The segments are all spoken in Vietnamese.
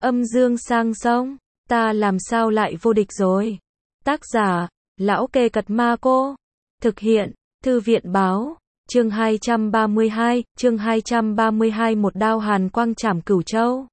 Âm dương sang sông, ta làm sao lại vô địch rồi. Tác giả, Lão Kê Cật Ma Cô. Thực hiện, Thư viện báo. Chương 232, một đao hàn quang chảm Cửu Châu.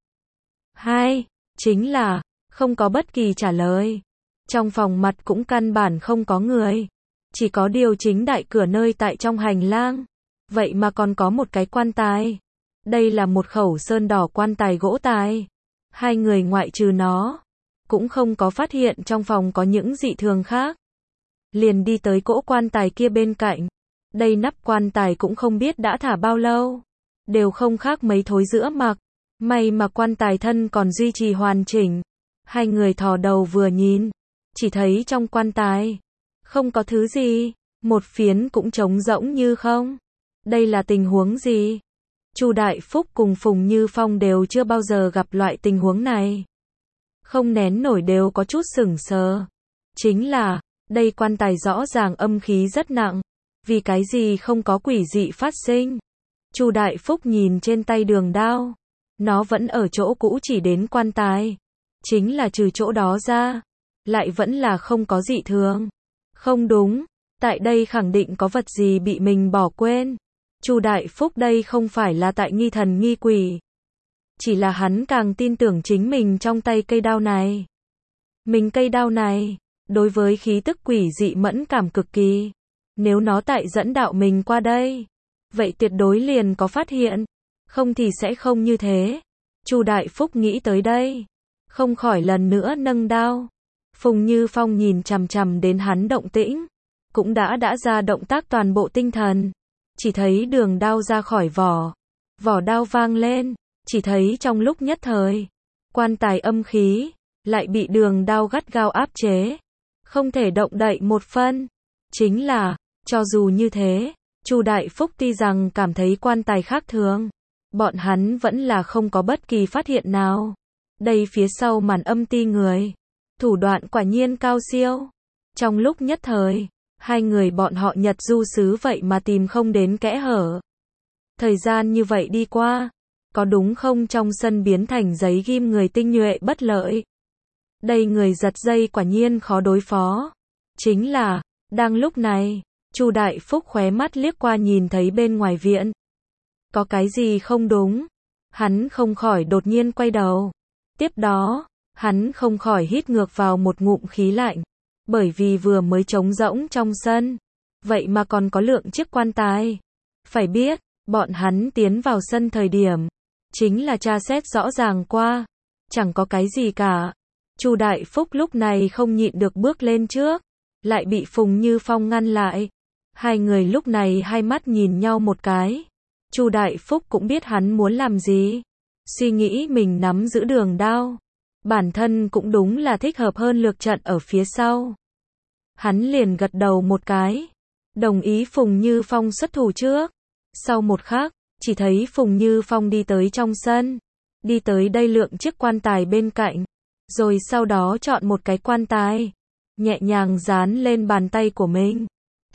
2. Chính là, không có bất kỳ trả lời. Trong phòng mặt cũng căn bản không có người. Chỉ có điều chính đại cửa nơi tại trong hành lang. Vậy mà còn có một cái quan tài. Đây là một khẩu sơn đỏ quan tài gỗ tài. Hai người ngoại trừ nó, cũng không có phát hiện trong phòng có những dị thường khác. Liền đi tới cỗ quan tài kia bên cạnh. Đây nắp quan tài cũng không biết đã thả bao lâu. Đều không khác mấy thối giữa mặc. May mà quan tài thân còn duy trì hoàn chỉnh. Hai người thò đầu vừa nhìn. Chỉ thấy trong quan tài không có thứ gì. Một phiến cũng trống rỗng như không. Đây là tình huống gì? Chu Đại Phúc cùng Phùng Như Phong đều chưa bao giờ gặp loại tình huống này. Không nén nổi đều có chút sửng sờ. Chính là, đây quan tài rõ ràng âm khí rất nặng. Vì cái gì không có quỷ dị phát sinh? Chu Đại Phúc nhìn trên tay đường đao. Nó vẫn ở chỗ cũ chỉ đến quan tài. Chính là trừ chỗ đó ra. Lại vẫn là không có dị thường. Không đúng. Tại đây khẳng định có vật gì bị mình bỏ quên. Chu Đại Phúc đây không phải là tại nghi thần nghi quỷ. Chỉ là hắn càng tin tưởng chính mình trong tay cây đao này. Mình cây đao này, đối với khí tức quỷ dị mẫn cảm cực kỳ. Nếu nó tại dẫn đạo mình qua đây, vậy tuyệt đối liền có phát hiện. Không thì sẽ không như thế. Chu Đại Phúc nghĩ tới đây. Không khỏi lần nữa nâng đao. Phùng Như Phong nhìn chằm chằm đến hắn động tĩnh. Cũng đã ra động tác toàn bộ tinh thần. Chỉ thấy đường đao ra khỏi vỏ. Vỏ đao vang lên. Chỉ thấy trong lúc nhất thời, quan tài âm khí lại bị đường đao gắt gao áp chế. Không thể động đậy một phân. Chính là, cho dù như thế, Chu Đại Phúc tuy rằng cảm thấy quan tài khác thường, bọn hắn vẫn là không có bất kỳ phát hiện nào. Đây phía sau màn âm ti người, thủ đoạn quả nhiên cao siêu. Trong lúc nhất thời, hai người bọn họ Nhật du sứ vậy mà tìm không đến kẽ hở. Thời gian như vậy đi qua, có đúng không trong sân biến thành giấy ghim người tinh nhuệ bất lợi. Đây người giật dây quả nhiên khó đối phó. Chính là, đang lúc này, Chu Đại Phúc khóe mắt liếc qua nhìn thấy bên ngoài viện. Có cái gì không đúng? Hắn không khỏi đột nhiên quay đầu. Tiếp đó, hắn không khỏi hít ngược vào một ngụm khí lạnh. Bởi vì vừa mới trống rỗng trong sân. Vậy mà còn có lượng chiếc quan tài. Phải biết, bọn hắn tiến vào sân thời điểm. Chính là tra xét rõ ràng qua. Chẳng có cái gì cả. Chu Đại Phúc lúc này không nhịn được bước lên trước. Lại bị Phùng Như Phong ngăn lại. Hai người lúc này hai mắt nhìn nhau một cái. Chu Đại Phúc cũng biết hắn muốn làm gì. Suy nghĩ mình nắm giữ đường đao. Bản thân cũng đúng là thích hợp hơn lược trận ở phía sau. Hắn liền gật đầu một cái. Đồng ý Phùng Như Phong xuất thủ trước. Sau một khắc, chỉ thấy Phùng Như Phong đi tới trong sân. Đi tới đây lượng chiếc quan tài bên cạnh. Rồi sau đó chọn một cái quan tài. Nhẹ nhàng dán lên bàn tay của mình.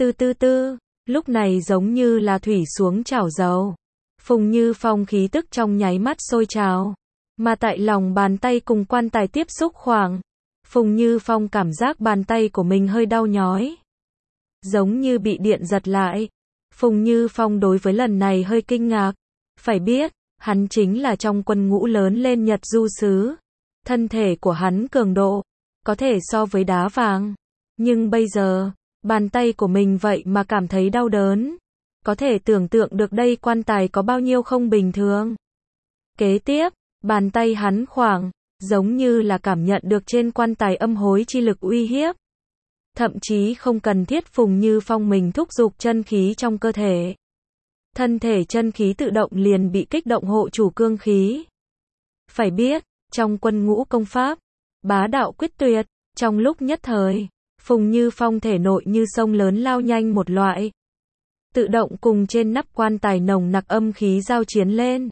Tư, lúc này giống như là thủy xuống chảo dầu. Phùng Như Phong khí tức trong nháy mắt sôi trào. Mà tại lòng bàn tay cùng quan tài tiếp xúc khoảng. Phùng Như Phong cảm giác bàn tay của mình hơi đau nhói. Giống như bị điện giật lại. Phùng Như Phong đối với lần này hơi kinh ngạc. Phải biết, hắn chính là trong quân ngũ lớn lên Nhật du sứ. Thân thể của hắn cường độ, có thể so với đá vàng. Nhưng bây giờ, bàn tay của mình vậy mà cảm thấy đau đớn. Có thể tưởng tượng được đây quan tài có bao nhiêu không bình thường. Kế tiếp, bàn tay hắn khoảng, giống như là cảm nhận được trên quan tài âm hối chi lực uy hiếp. Thậm chí không cần thiết Phùng Như Phong mình thúc giục chân khí trong cơ thể. Thân thể chân khí tự động liền bị kích động hộ chủ cương khí. Phải biết, trong quân ngũ công pháp, bá đạo quyết tuyệt, trong lúc nhất thời, Phùng Như Phong thể nội như sông lớn lao nhanh một loại. Tự động cùng trên nắp quan tài nồng nặc âm khí giao chiến lên.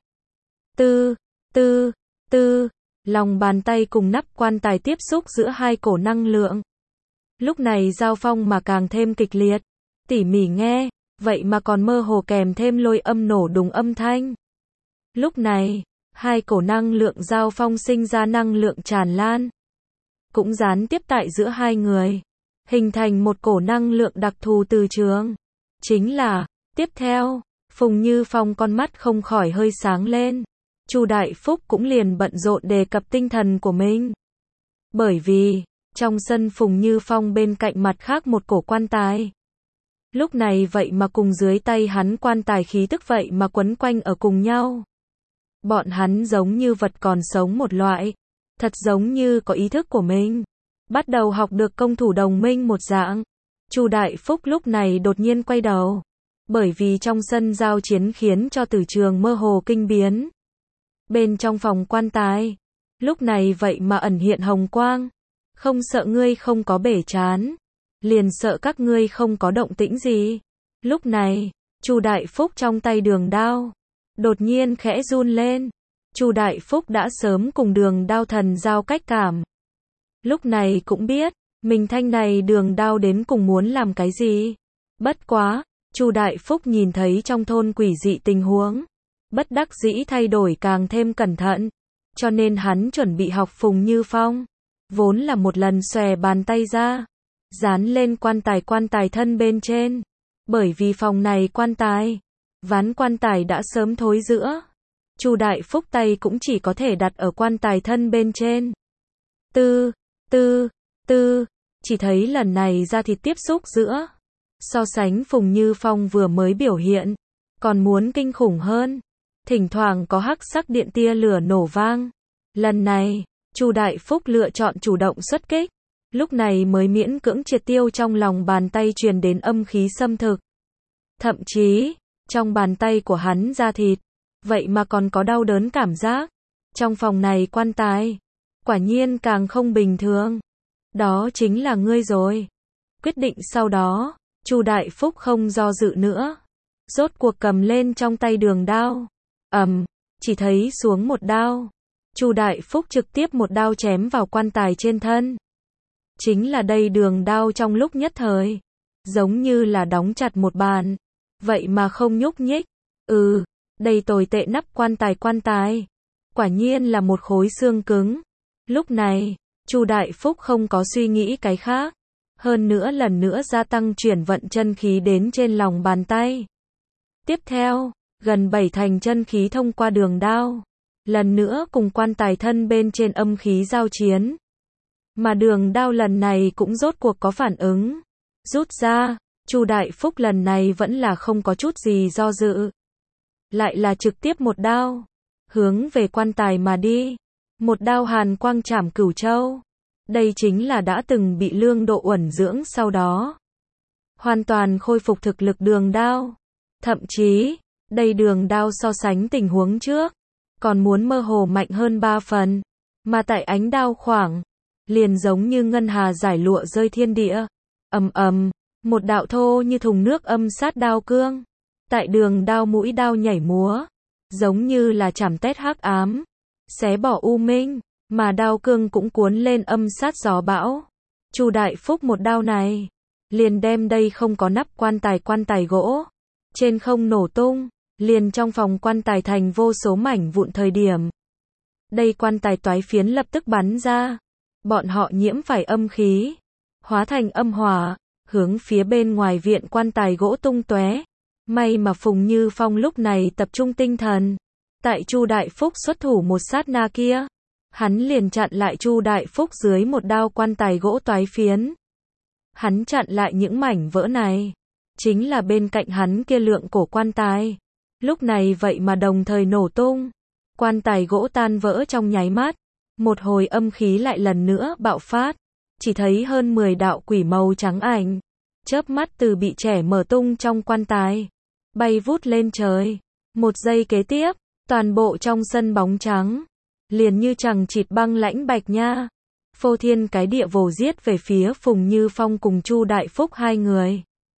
Tư, lòng bàn tay cùng nắp quan tài tiếp xúc giữa hai cổ năng lượng. Lúc này giao phong mà càng thêm kịch liệt. Tỉ mỉ nghe, vậy mà còn mơ hồ kèm thêm lôi âm nổ đùng âm thanh. Lúc này, Hai cổ năng lượng giao phong sinh ra năng lượng tràn lan, cũng gián tiếp tại giữa hai người, hình thành một cổ năng lượng đặc thù từ trường. Chính là, tiếp theo, Phùng Như Phong con mắt không khỏi hơi sáng lên. Chu Đại Phúc cũng liền bận rộn đề cập tinh thần của mình. Bởi vì, trong sân Phùng Như Phong bên cạnh mặt khác một cổ quan tài. Lúc này vậy mà cùng dưới tay hắn quan tài khí tức vậy mà quấn quanh ở cùng nhau. Bọn hắn giống như vật còn sống một loại, thật giống như có ý thức của mình. Bắt đầu học được công thủ đồng minh một dạng. Chu Đại Phúc lúc này đột nhiên quay đầu. Bởi vì trong sân giao chiến khiến cho từ trường mơ hồ kinh biến. Bên trong phòng quan tài, lúc này vậy mà ẩn hiện hồng quang. Không sợ ngươi không có bể chán, liền sợ các ngươi không có động tĩnh gì. Lúc này, Chu Đại Phúc trong tay đường đao đột nhiên khẽ run lên. Chu Đại Phúc đã sớm cùng đường đao thần giao cách cảm. Lúc này cũng biết, mình thanh này đường đao đến cùng muốn làm cái gì. Bất quá, Chu Đại Phúc nhìn thấy trong thôn quỷ dị tình huống, bất đắc dĩ thay đổi càng thêm cẩn thận, cho nên hắn chuẩn bị học Phùng Như Phong. Vốn là một lần xòe bàn tay ra, dán lên quan tài thân bên trên. Bởi vì phòng này quan tài, ván quan tài đã sớm thối rữa. Chu Đại Phúc tay cũng chỉ có thể đặt ở quan tài thân bên trên. Chỉ thấy lần này da thịt tiếp xúc giữa. So sánh Phùng Như Phong vừa mới biểu hiện, còn muốn kinh khủng hơn. Thỉnh thoảng có hắc sắc điện tia lửa nổ vang. Lần này, Chu Đại Phúc lựa chọn chủ động xuất kích. Lúc này mới miễn cưỡng triệt tiêu trong lòng bàn tay truyền đến âm khí xâm thực. Thậm chí, trong bàn tay của hắn da thịt, vậy mà còn có đau đớn cảm giác. Trong phòng này quan tài, quả nhiên càng không bình thường. Đó chính là ngươi rồi. Quyết định sau đó, Chu Đại Phúc không do dự nữa. Rốt cuộc cầm lên trong tay đường đao. Chỉ thấy xuống một đao. Chu Đại Phúc trực tiếp một đao chém vào quan tài trên thân. Chính là đây đường đao trong lúc nhất thời, giống như là đóng chặt một bàn, vậy mà không nhúc nhích. Đây tồi tệ nắp quan tài. Quả nhiên là một khối xương cứng. Lúc này, Chu Đại Phúc không có suy nghĩ cái khác. Hơn nữa lần nữa gia tăng chuyển vận chân khí đến trên lòng bàn tay. Tiếp theo, gần 7 thành chân khí thông qua đường đao. Lần nữa cùng quan tài thân bên trên âm khí giao chiến. Mà đường đao lần này cũng rốt cuộc có phản ứng. Rút ra, Chu Đại Phúc lần này vẫn là không có chút gì do dự. Lại là trực tiếp một đao, hướng về quan tài mà đi. Một đao hàn quang trảm cửu châu. Đây chính là đã từng bị lương độ uẩn dưỡng sau đó. Hoàn toàn khôi phục thực lực đường đao. Thậm chí, đây đường đao so sánh tình huống trước, còn muốn mơ hồ mạnh hơn 3 phần. Mà tại ánh đao khoảng, liền giống như ngân hà giải lụa rơi thiên địa. Một đạo thô như thùng nước âm sát đao cương. Tại đường đao mũi đao nhảy múa, giống như là chảm tét hắc ám, xé bỏ u minh, mà đao cương cũng cuốn lên âm sát gió bão. Chu Đại Phúc một đao này, liền đem đây không có nắp quan tài gỗ, trên không nổ tung, liền trong phòng quan tài thành vô số mảnh vụn thời điểm. Đây quan tài toái phiến lập tức bắn ra, bọn họ nhiễm phải âm khí, hóa thành âm hỏa, hướng phía bên ngoài viện quan tài gỗ tung tóe. May mà Phùng Như Phong lúc này tập trung tinh thần. Tại Chu Đại Phúc xuất thủ một sát na kia, hắn liền chặn lại Chu Đại Phúc dưới một đao quan tài gỗ toái phiến. Hắn chặn lại những mảnh vỡ này, chính là bên cạnh hắn kia lượng cổ quan tài. Lúc này vậy mà đồng thời nổ tung, quan tài gỗ tan vỡ trong nháy mắt. Một hồi âm khí lại lần nữa bạo phát, chỉ thấy hơn 10 đạo quỷ màu trắng ảnh, chớp mắt từ bị trẻ mở tung trong quan tài, bay vút lên trời. Một giây kế tiếp, toàn bộ trong sân bóng trắng, liền như chằng chịt băng lãnh bạch nha. Phô thiên cái địa vồ giết về phía Phùng Như Phong cùng Chu Đại Phúc hai người.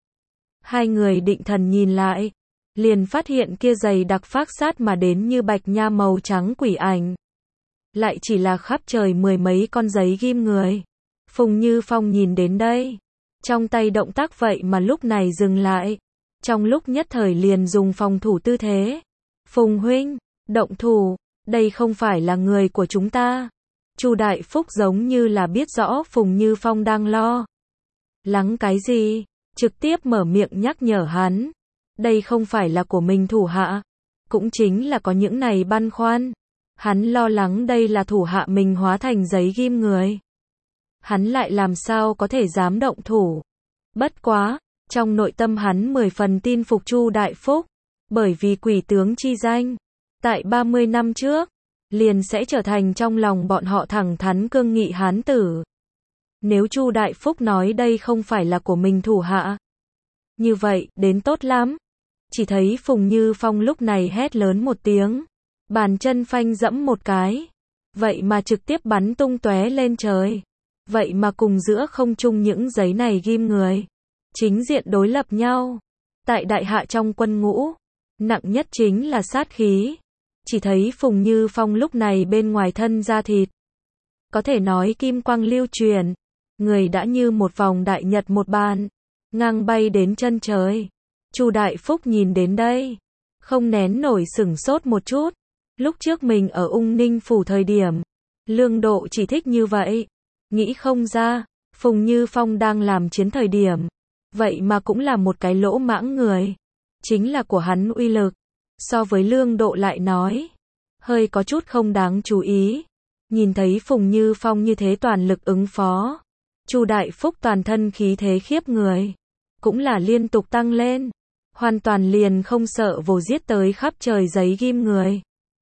Hai người định thần nhìn lại, liền phát hiện kia dày đặc phác sát mà đến như bạch nha màu trắng quỷ ảnh. Lại chỉ là khắp trời 10 mấy con giấy ghim người. Phùng Như Phong nhìn đến đây, trong tay động tác vậy mà lúc này dừng lại. Trong lúc nhất thời liền dùng phòng thủ tư thế. Phùng huynh, động thủ. đây không phải là người của chúng ta. Chu Đại Phúc giống như là biết rõ Phùng Như Phong đang lo lắng cái gì, trực tiếp mở miệng nhắc nhở hắn. Đây không phải là của mình thủ hạ, cũng chính là có những này băn khoăn. Hắn lo lắng đây là thủ hạ mình hóa thành giấy ghim người. Hắn lại làm sao có thể dám động thủ. Bất quá, trong nội tâm hắn 10 phần tin phục Chu Đại Phúc, bởi vì quỷ tướng chi danh, tại 30 năm trước, liền sẽ trở thành trong lòng bọn họ thẳng thắn cương nghị hán tử. Nếu Chu Đại Phúc nói đây không phải là của mình thủ hạ, như vậy, đến tốt lắm. Chỉ thấy Phùng Như Phong lúc này hét lớn một tiếng, bàn chân phanh dẫm một cái, vậy mà trực tiếp bắn tung tóe lên trời. Vậy mà cùng giữa không trung những giấy này ghim người, chính diện đối lập nhau. Tại đại hạ trong quân ngũ, nặng nhất chính là sát khí. Chỉ thấy Phùng Như Phong lúc này bên ngoài thân da thịt, có thể nói kim quang lưu truyền, người đã như một vòng đại nhật một bàn, ngang bay đến chân trời. Chu Đại Phúc nhìn đến đây, không nén nổi sửng sốt một chút. Lúc trước mình ở Ung Ninh phủ thời điểm, Lương Độ chỉ thích như vậy. Nghĩ không ra, Phùng Như Phong đang làm chiến thời điểm, vậy mà cũng là một cái lỗ mãng người. Chính là của hắn uy lực, so với Lương Độ lại nói, hơi có chút không đáng chú ý. Nhìn thấy Phùng Như Phong như thế toàn lực ứng phó, Chu Đại Phúc toàn thân khí thế khiếp người, cũng là liên tục tăng lên, hoàn toàn liền không sợ vồ giết tới khắp trời giấy ghim người.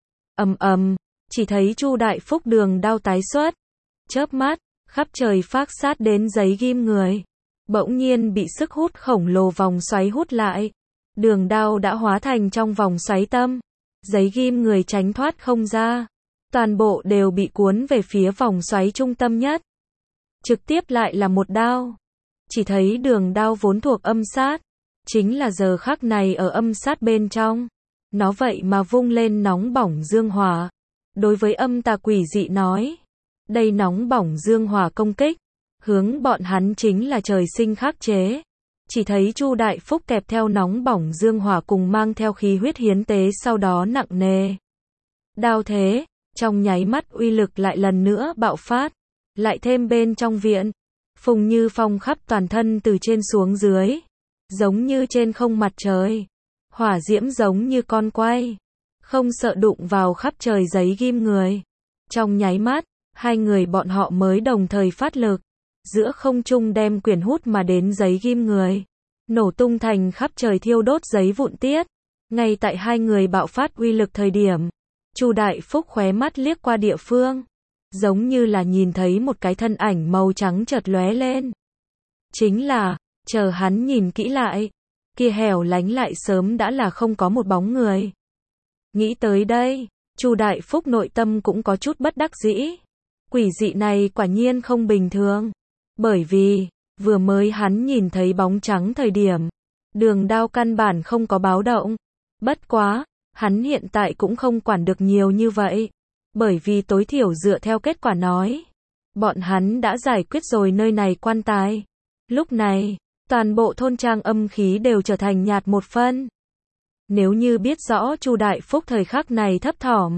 Ầm ầm, chỉ thấy Chu Đại Phúc đường đao tái xuất, chớp mắt, khắp trời phác sát đến giấy ghim người, bỗng nhiên bị sức hút khổng lồ vòng xoáy hút lại. Đường đao đã hóa thành trong vòng xoáy tâm, giấy ghim người tránh thoát không ra, toàn bộ đều bị cuốn về phía vòng xoáy trung tâm nhất. Trực tiếp lại là một đao. Chỉ thấy đường đao vốn thuộc âm sát, chính là giờ khắc này ở âm sát bên trong, nó vậy mà vung lên nóng bỏng dương hỏa. Đối với âm tà quỷ dị nói, đây nóng bỏng dương hỏa công kích, hướng bọn hắn chính là trời sinh khắc chế. Chỉ thấy Chu Đại Phúc kẹp theo nóng bỏng dương hỏa cùng mang theo khí huyết hiến tế sau đó nặng nề. Đao thế, trong nháy mắt uy lực lại lần nữa bạo phát, lại thêm bên trong viện. Phùng Như Phong khắp toàn thân từ trên xuống dưới, giống như trên không mặt trời. Hỏa diễm giống như con quay, không sợ đụng vào khắp trời giấy ghim người. Trong nháy mắt, hai người bọn họ mới đồng thời phát lực, giữa không trung đem quyển hút mà đến giấy ghim người, nổ tung thành khắp trời thiêu đốt giấy vụn tiết. Ngay tại hai người bạo phát uy lực thời điểm, Chu Đại Phúc khóe mắt liếc qua địa phương, giống như là nhìn thấy một cái thân ảnh màu trắng chợt lóe lên. Chính là, chờ hắn nhìn kỹ lại, kia hẻo lánh lại sớm đã là không có một bóng người. Nghĩ tới đây, Chu Đại Phúc nội tâm cũng có chút bất đắc dĩ. Quỷ dị này quả nhiên không bình thường. Bởi vì, vừa mới hắn nhìn thấy bóng trắng thời điểm, đường đao căn bản không có báo động. Bất quá, hắn hiện tại cũng không quản được nhiều như vậy. Bởi vì tối thiểu dựa theo kết quả nói, bọn hắn đã giải quyết rồi nơi này quan tài. Lúc này, toàn bộ thôn trang âm khí đều trở thành nhạt một phân. Nếu như biết rõ Chu Đại Phúc thời khắc này thấp thỏm,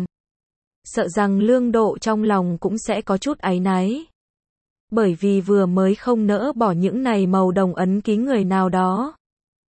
sợ rằng Lương Độ trong lòng cũng sẽ có chút áy náy. Bởi vì vừa mới không nỡ bỏ những này màu đồng ấn ký người nào đó.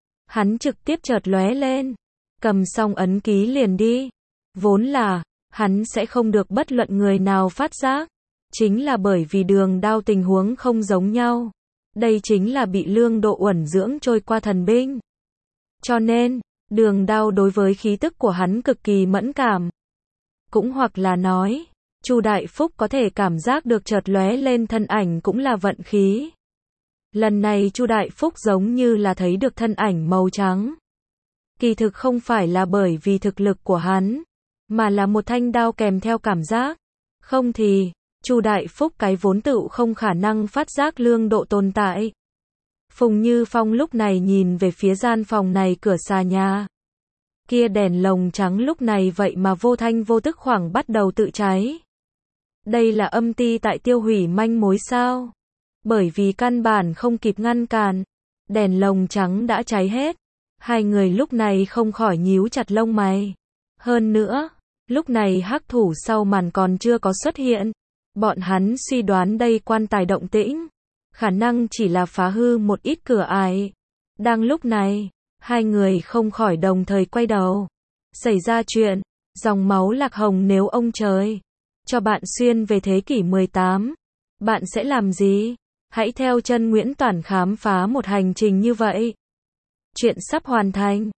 Hắn trực tiếp chợt lóe lên, cầm xong ấn ký liền đi. Vốn là, hắn sẽ không được bất luận người nào phát giác. Chính là bởi vì đường đao tình huống không giống nhau. Đây chính là bị Lương Độ uẩn dưỡng trôi qua thần binh. Cho nên, đường đao đối với khí tức của hắn cực kỳ mẫn cảm. Cũng hoặc là nói, Chu Đại Phúc có thể cảm giác được chợt lóe lên thân ảnh cũng là vận khí. Lần này Chu Đại Phúc giống như là thấy được thân ảnh màu trắng. Kỳ thực không phải là bởi vì thực lực của hắn, mà là một thanh đao kèm theo cảm giác. Không thì, Chu Đại Phúc cái vốn tựu không khả năng phát giác Lương Độ tồn tại. Phùng Như Phong lúc này nhìn về phía gian phòng này cửa xà nhà. Kia đèn lồng trắng lúc này vậy mà vô thanh vô tức khoảng bắt đầu tự cháy. Đây là âm ty tại tiêu hủy manh mối sao? Bởi vì căn bản không kịp ngăn cản, đèn lồng trắng đã cháy hết. Hai người lúc này không khỏi nhíu chặt lông mày. Hơn nữa, Lúc này hắc thủ sau màn còn chưa có xuất hiện. Bọn hắn suy đoán đây quan tài động tĩnh, khả năng chỉ là phá hư một ít cửa ải. Đang lúc này, hai người không khỏi đồng thời quay đầu. Xảy ra chuyện, dòng máu Lạc Hồng nếu ông trời cho bạn xuyên về thế kỷ 18, bạn sẽ làm gì? Hãy theo chân Nguyễn Toản khám phá một hành trình như vậy. Chuyện sắp hoàn thành.